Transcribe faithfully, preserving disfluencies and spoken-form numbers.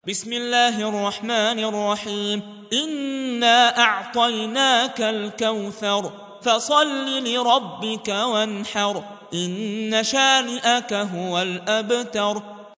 بسم الله الرحمن الرحيم إنا أعطيناك الكوثر فصل لربك وانحر إن شانئك هو الأبتر